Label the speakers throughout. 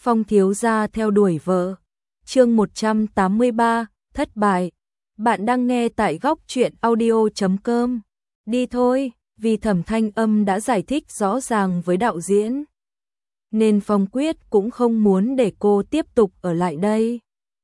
Speaker 1: Phong thiếu gia theo đuổi vợ. Chương 183, thất bại. Bạn đang nghe tại góc truyện audio.com. Đi thôi, vì Thẩm Thanh Âm đã giải thích rõ ràng với đạo diễn, nên Phong Quyết cũng không muốn để cô tiếp tục ở lại đây.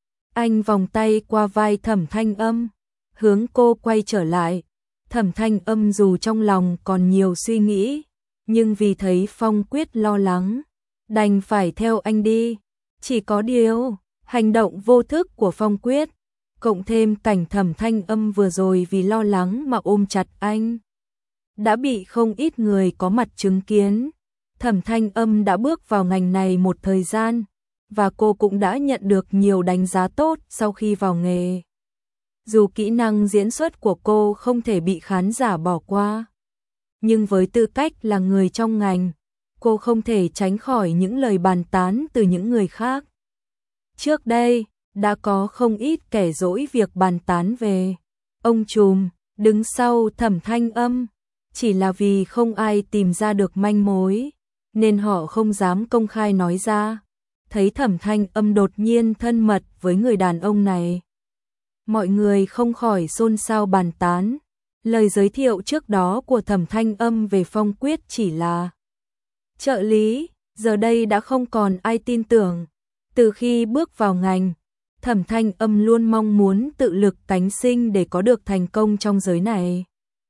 Speaker 1: Anh vòng tay qua vai Thẩm Thanh Âm, hướng cô quay trở lại. Thẩm Thanh Âm dù trong lòng còn nhiều suy nghĩ, nhưng vì thấy Phong Quyết lo lắng, đành phải theo anh đi. Chỉ có điều, hành động vô thức của Phong Quyết, cộng thêm cảnh Thẩm Thanh Âm vừa rồi vì lo lắng mà ôm chặt anh, đã bị không ít người có mặt chứng kiến. Thẩm Thanh Âm đã bước vào ngành này một thời gian, và cô cũng đã nhận được nhiều đánh giá tốt sau khi vào nghề. Dù kỹ năng diễn xuất của cô không thể bị khán giả bỏ qua, nhưng với tư cách là người trong ngành, cô không thể tránh khỏi những lời bàn tán từ những người khác. Trước đây, đã có không ít kẻ dỗi việc bàn tán về ông trùm đứng sau Thẩm Thanh Âm, chỉ là vì không ai tìm ra được manh mối, nên họ không dám công khai nói ra. Thấy Thẩm Thanh Âm đột nhiên thân mật với người đàn ông này, mọi người không khỏi xôn xao bàn tán. Lời giới thiệu trước đó của Thẩm Thanh Âm về Phong Quyết chỉ là trợ lý, giờ đây đã không còn ai tin tưởng. Từ khi bước vào ngành, Thẩm Thanh Âm luôn mong muốn tự lực cánh sinh để có được thành công trong giới này.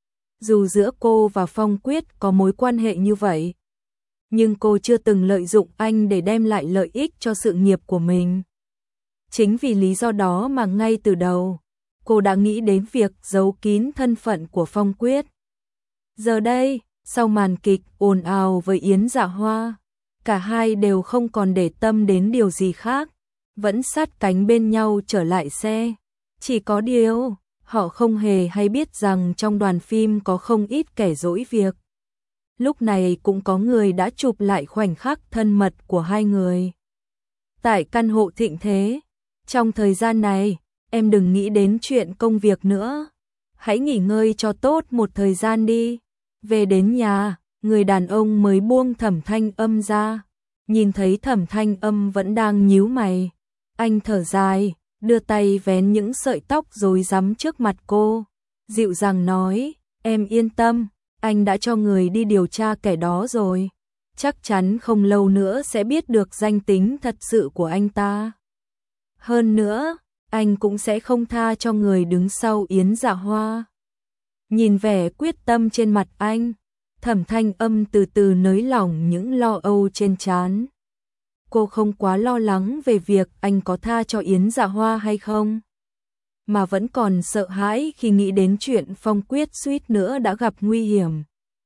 Speaker 1: Dù giữa cô và Phong Quyết có mối quan hệ như vậy, nhưng cô chưa từng lợi dụng anh để đem lại lợi ích cho sự nghiệp của mình. Chính vì lý do đó mà ngay từ đầu, cô đã nghĩ đến việc giấu kín thân phận của Phong Quyết. Giờ đây, sau màn kịch ồn ào với Yến Dạ Hoa, cả hai đều không còn để tâm đến điều gì khác, vẫn sát cánh bên nhau trở lại xe. Chỉ có điều, họ không hề hay biết rằng trong đoàn phim có không ít kẻ dỗi việc. Lúc này cũng có người đã chụp lại khoảnh khắc thân mật của hai người tại căn hộ thịnh thế. Trong thời gian này, em đừng nghĩ đến chuyện công việc nữa. Hãy nghỉ ngơi cho tốt một thời gian đi. Về đến nhà, người đàn ông mới buông Thẩm Thanh Âm ra. Nhìn thấy Thẩm Thanh Âm vẫn đang nhíu mày, anh thở dài, đưa tay vén những sợi tóc rối rắm trước mặt cô, dịu dàng nói, em yên tâm, anh đã cho người đi điều tra kẻ đó rồi. Chắc chắn không lâu nữa sẽ biết được danh tính thật sự của anh ta. Hơn nữa, anh cũng sẽ không tha cho người đứng sau Yến Dạ Hoa. Nhìn vẻ quyết tâm trên mặt anh, Thẩm Thanh Âm từ từ nới lỏng những lo âu trên trán. Cô không quá lo lắng về việc anh có tha cho Yến Dạ Hoa hay không, mà vẫn còn sợ hãi khi nghĩ đến chuyện Phong Quyết suýt nữa đã gặp nguy hiểm.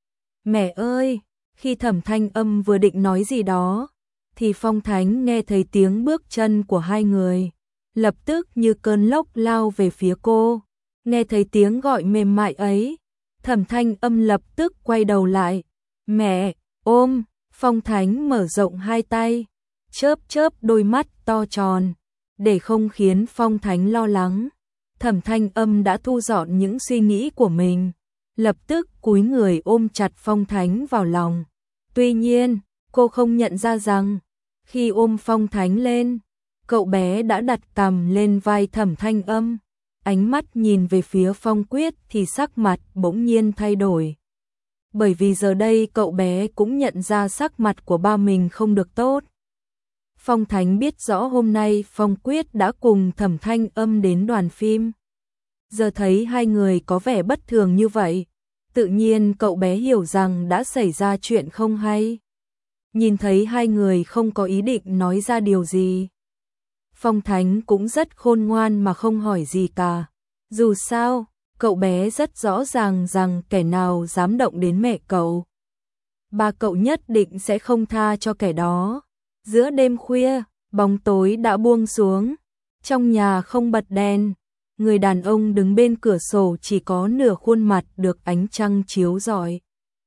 Speaker 1: Mẹ ơi! Khi Thẩm Thanh Âm vừa định nói gì đó, thì Phong Thánh nghe thấy tiếng bước chân của hai người, lập tức như cơn lốc lao về phía cô. Nghe thấy tiếng gọi mềm mại ấy, Thẩm Thanh Âm lập tức quay đầu lại. Mẹ, ôm! Phong Thánh mở rộng hai tay, chớp chớp đôi mắt to tròn, để không khiến Phong Thánh lo lắng. Thẩm Thanh Âm đã thu dọn những suy nghĩ của mình, lập tức cúi người ôm chặt Phong Thánh vào lòng. Tuy nhiên, cô không nhận ra rằng, khi ôm Phong Thánh lên, cậu bé đã đặt cằm lên vai Thẩm Thanh Âm. Ánh mắt nhìn về phía Phong Quyết thì sắc mặt bỗng nhiên thay đổi. Bởi vì giờ đây cậu bé cũng nhận ra sắc mặt của ba mình không được tốt. Phong Thánh biết rõ hôm nay Phong Quyết đã cùng Thẩm Thanh Âm đến đoàn phim. Giờ thấy hai người có vẻ bất thường như vậy, tự nhiên cậu bé hiểu rằng đã xảy ra chuyện không hay. Nhìn thấy hai người không có ý định nói ra điều gì, Phong Thánh cũng rất khôn ngoan mà không hỏi gì cả. Dù sao, cậu bé rất rõ ràng rằng kẻ nào dám động đến mẹ cậu, ba cậu nhất định sẽ không tha cho kẻ đó. Giữa đêm khuya, bóng tối đã buông xuống, trong nhà không bật đèn, người đàn ông đứng bên cửa sổ chỉ có nửa khuôn mặt được ánh trăng chiếu rọi,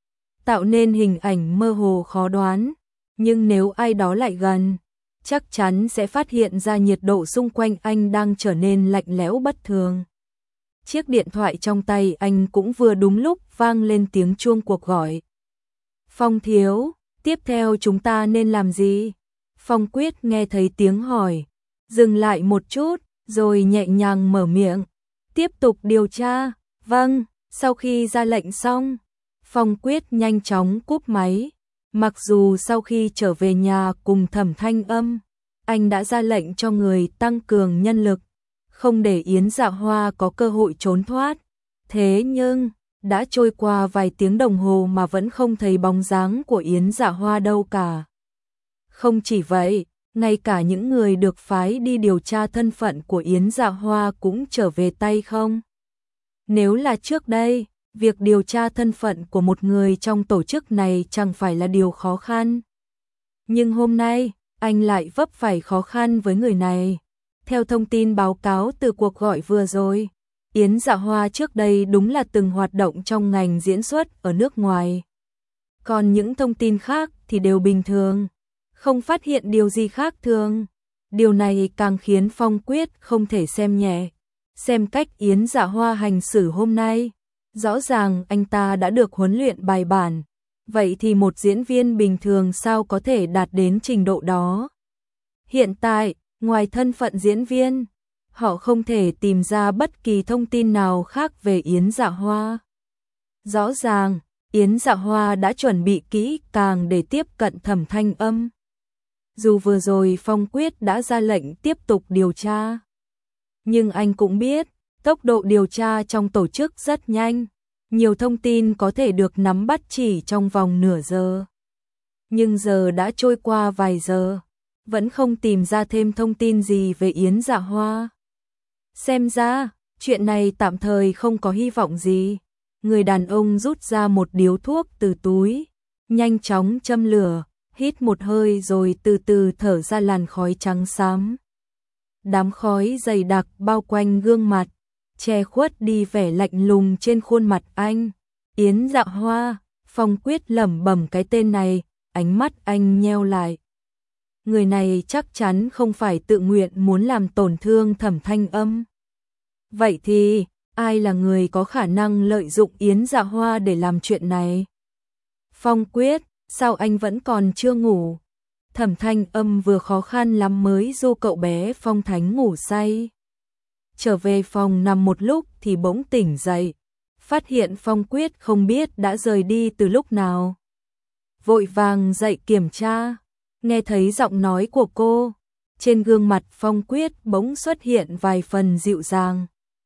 Speaker 1: tạo nên hình ảnh mơ hồ khó đoán, nhưng nếu ai đó lại gần, chắc chắn sẽ phát hiện ra nhiệt độ xung quanh anh đang trở nên lạnh lẽo bất thường. Chiếc điện thoại trong tay anh cũng vừa đúng lúc vang lên tiếng chuông cuộc gọi. Phong thiếu, tiếp theo chúng ta nên làm gì? Phong Quyết nghe thấy tiếng hỏi, dừng lại một chút, rồi nhẹ nhàng mở miệng. Tiếp tục điều tra. Vâng, sau khi ra lệnh xong, Phong Quyết nhanh chóng cúp máy. Mặc dù sau khi trở về nhà cùng Thẩm Thanh Âm, anh đã ra lệnh cho người tăng cường nhân lực, không để Yến Dạ Hoa có cơ hội trốn thoát. Thế nhưng, đã trôi qua vài tiếng đồng hồ mà vẫn không thấy bóng dáng của Yến Dạ Hoa đâu cả. Không chỉ vậy, ngay cả những người được phái đi điều tra thân phận của Yến Dạ Hoa cũng trở về tay không. Nếu là trước đây, việc điều tra thân phận của một người trong tổ chức này chẳng phải là điều khó khăn. Nhưng hôm nay, anh lại vấp phải khó khăn với người này. Theo thông tin báo cáo từ cuộc gọi vừa rồi, Yến Dạ Hoa trước đây đúng là từng hoạt động trong ngành diễn xuất ở nước ngoài. Còn những thông tin khác thì đều bình thường, không phát hiện điều gì khác thường. Điều này càng khiến Phong Quyết không thể xem nhẹ. Xem cách Yến Dạ Hoa hành xử hôm nay, rõ ràng anh ta đã được huấn luyện bài bản. Vậy thì một diễn viên bình thường sao có thể đạt đến trình độ đó? Hiện tại, ngoài thân phận diễn viên, họ không thể tìm ra bất kỳ thông tin nào khác về Yến Dạ Hoa. Rõ ràng, Yến Dạ Hoa đã chuẩn bị kỹ càng để tiếp cận Thẩm Thanh Âm. Dù vừa rồi Phong Quyết đã ra lệnh tiếp tục điều tra, nhưng anh cũng biết, tốc độ điều tra trong tổ chức rất nhanh, nhiều thông tin có thể được nắm bắt chỉ trong vòng nửa giờ. Nhưng giờ đã trôi qua vài giờ, vẫn không tìm ra thêm thông tin gì về Yến Dạ Hoa. Xem ra, chuyện này tạm thời không có hy vọng gì. Người đàn ông rút ra một điếu thuốc từ túi, nhanh chóng châm lửa, hít một hơi rồi từ từ thở ra làn khói trắng xám. Đám khói dày đặc bao quanh gương mặt, che khuất đi vẻ lạnh lùng trên khuôn mặt anh. Yến Dạ Hoa, Phong Quyết lẩm bẩm cái tên này, ánh mắt anh nheo lại. Người này chắc chắn không phải tự nguyện muốn làm tổn thương Thẩm Thanh Âm. Vậy thì, ai là người có khả năng lợi dụng Yến Dạ Hoa để làm chuyện này? Phong Quyết, sao anh vẫn còn chưa ngủ? Thẩm Thanh Âm vừa khó khăn lắm mới dỗ cậu bé Phong Thánh ngủ say. Trở về phòng nằm một lúc thì bỗng tỉnh dậy, phát hiện Phong Quyết không biết đã rời đi từ lúc nào. Vội vàng dậy kiểm tra, nghe thấy giọng nói của cô, trên gương mặt Phong Quyết bỗng xuất hiện vài phần dịu dàng.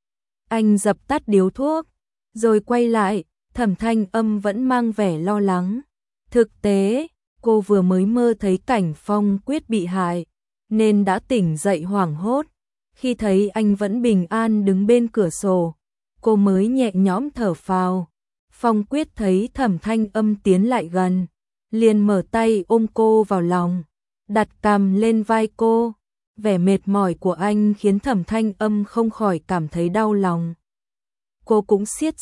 Speaker 1: Anh dập tắt điếu thuốc, rồi quay lại, Thẩm Thanh Âm vẫn mang vẻ lo lắng. Thực tế, cô vừa mới mơ thấy cảnh Phong Quyết bị hại, nên đã tỉnh dậy hoảng hốt. Khi thấy anh vẫn bình an đứng bên cửa sổ, cô mới nhẹ nhõm thở phào. Phong Quyết thấy Thẩm Thanh Âm tiến lại gần, liền mở tay ôm cô vào lòng, đặt cằm lên vai cô. Vẻ mệt mỏi của anh khiến Thẩm Thanh Âm không khỏi cảm thấy đau lòng. Cô cũng siết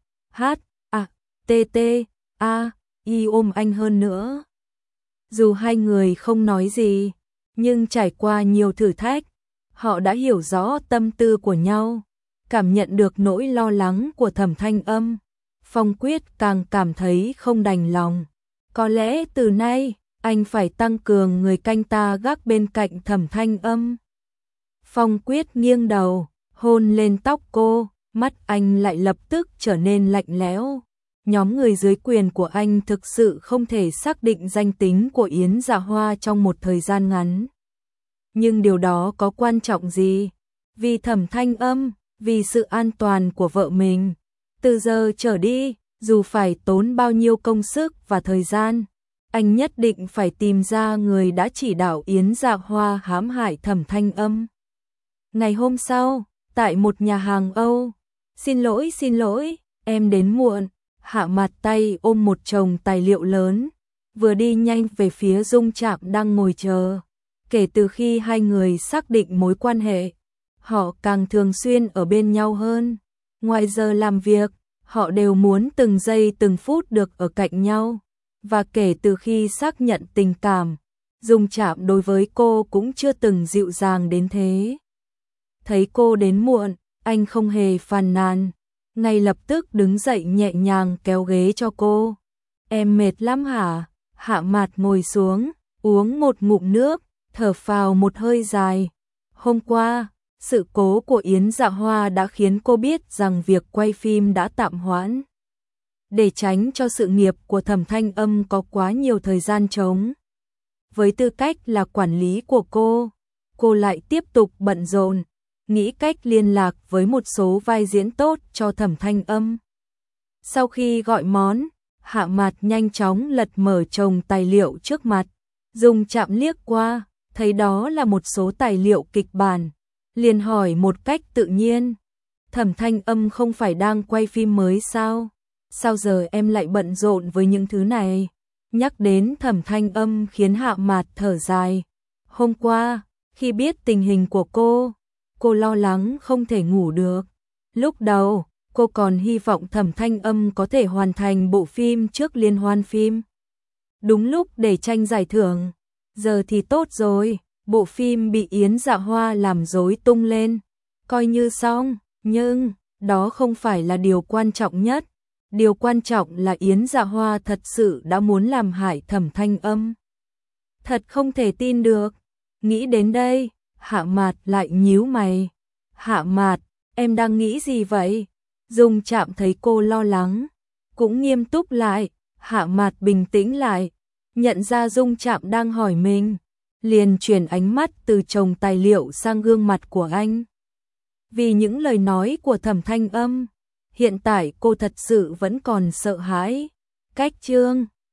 Speaker 1: y ôm anh hơn nữa. Dù hai người không nói gì, nhưng trải qua nhiều thử thách, họ đã hiểu rõ tâm tư của nhau, cảm nhận được nỗi lo lắng của Thẩm Thanh Âm. Phong Quyết càng cảm thấy không đành lòng. Có lẽ từ nay, anh phải tăng cường người canh ta gác bên cạnh Thẩm Thanh Âm. Phong Quyết nghiêng đầu, hôn lên tóc cô, mắt anh lại lập tức trở nên lạnh lẽo. Nhóm người dưới quyền của anh thực sự không thể xác định danh tính của Yến Dạ Hoa trong một thời gian ngắn. Nhưng điều đó có quan trọng gì? Vì Thẩm Thanh Âm, vì sự an toàn của vợ mình. Từ giờ trở đi, dù phải tốn bao nhiêu công sức và thời gian, anh nhất định phải tìm ra người đã chỉ đạo Yến Dạ Hoa hãm hại Thẩm Thanh Âm. Ngày hôm sau, tại một nhà hàng Âu, xin lỗi, em đến muộn. Hạ Mặt tay ôm một chồng tài liệu lớn, vừa đi nhanh về phía Dung Trạm đang ngồi chờ. Kể từ khi hai người xác định mối quan hệ, họ càng thường xuyên ở bên nhau hơn. Ngoài giờ làm việc, họ đều muốn từng giây từng phút được ở cạnh nhau. Và kể từ khi xác nhận tình cảm, Dung Trạm đối với cô cũng chưa từng dịu dàng đến thế. Thấy cô đến muộn, anh không hề phàn nàn, ngay lập tức đứng dậy nhẹ nhàng kéo ghế cho cô. Em mệt lắm hả? Hạ Mặt ngồi xuống, uống một ngụm nước, thở phào một hơi dài. Hôm qua, sự cố của Yến Dạ Hoa đã khiến cô biết rằng việc quay phim đã tạm hoãn. Để tránh cho sự nghiệp của Thẩm Thanh Âm có quá nhiều thời gian trống. Với tư cách là quản lý của cô lại tiếp tục bận rộn, nghĩ cách liên lạc với một số vai diễn tốt cho Thẩm Thanh Âm. Sau khi gọi món, Hạ Mạt nhanh chóng lật mở chồng tài liệu trước mặt, dùng chạm liếc qua, thấy đó là một số tài liệu kịch bản, liền hỏi một cách tự nhiên. Thẩm Thanh Âm không phải đang quay phim mới sao? Sao giờ em lại bận rộn với những thứ này? Nhắc đến Thẩm Thanh Âm khiến Hạ Mạt thở dài. Hôm qua, khi biết tình hình của cô lo lắng không thể ngủ được. Lúc đầu, cô còn hy vọng Thẩm Thanh Âm có thể hoàn thành bộ phim trước liên hoan phim. Đúng lúc để tranh giải thưởng. Giờ thì tốt rồi, bộ phim bị Yến Dạ Hoa làm rối tung lên. Coi như xong, nhưng đó không phải là điều quan trọng nhất. Điều quan trọng là Yến Dạ Hoa thật sự đã muốn làm hại Thẩm Thanh Âm. Thật không thể tin được. Nghĩ đến đây, Hạ Mạt lại nhíu mày. Hạ Mạt, em đang nghĩ gì vậy? Dung Trạm thấy cô lo lắng, cũng nghiêm túc lại. Hạ Mạt bình tĩnh lại, nhận ra Dung Trạm đang hỏi mình, liền chuyển ánh mắt từ chồng tài liệu sang gương mặt của anh. Vì những lời nói của Thẩm Thanh Âm, hiện tại cô thật sự vẫn còn sợ hãi. Cách chương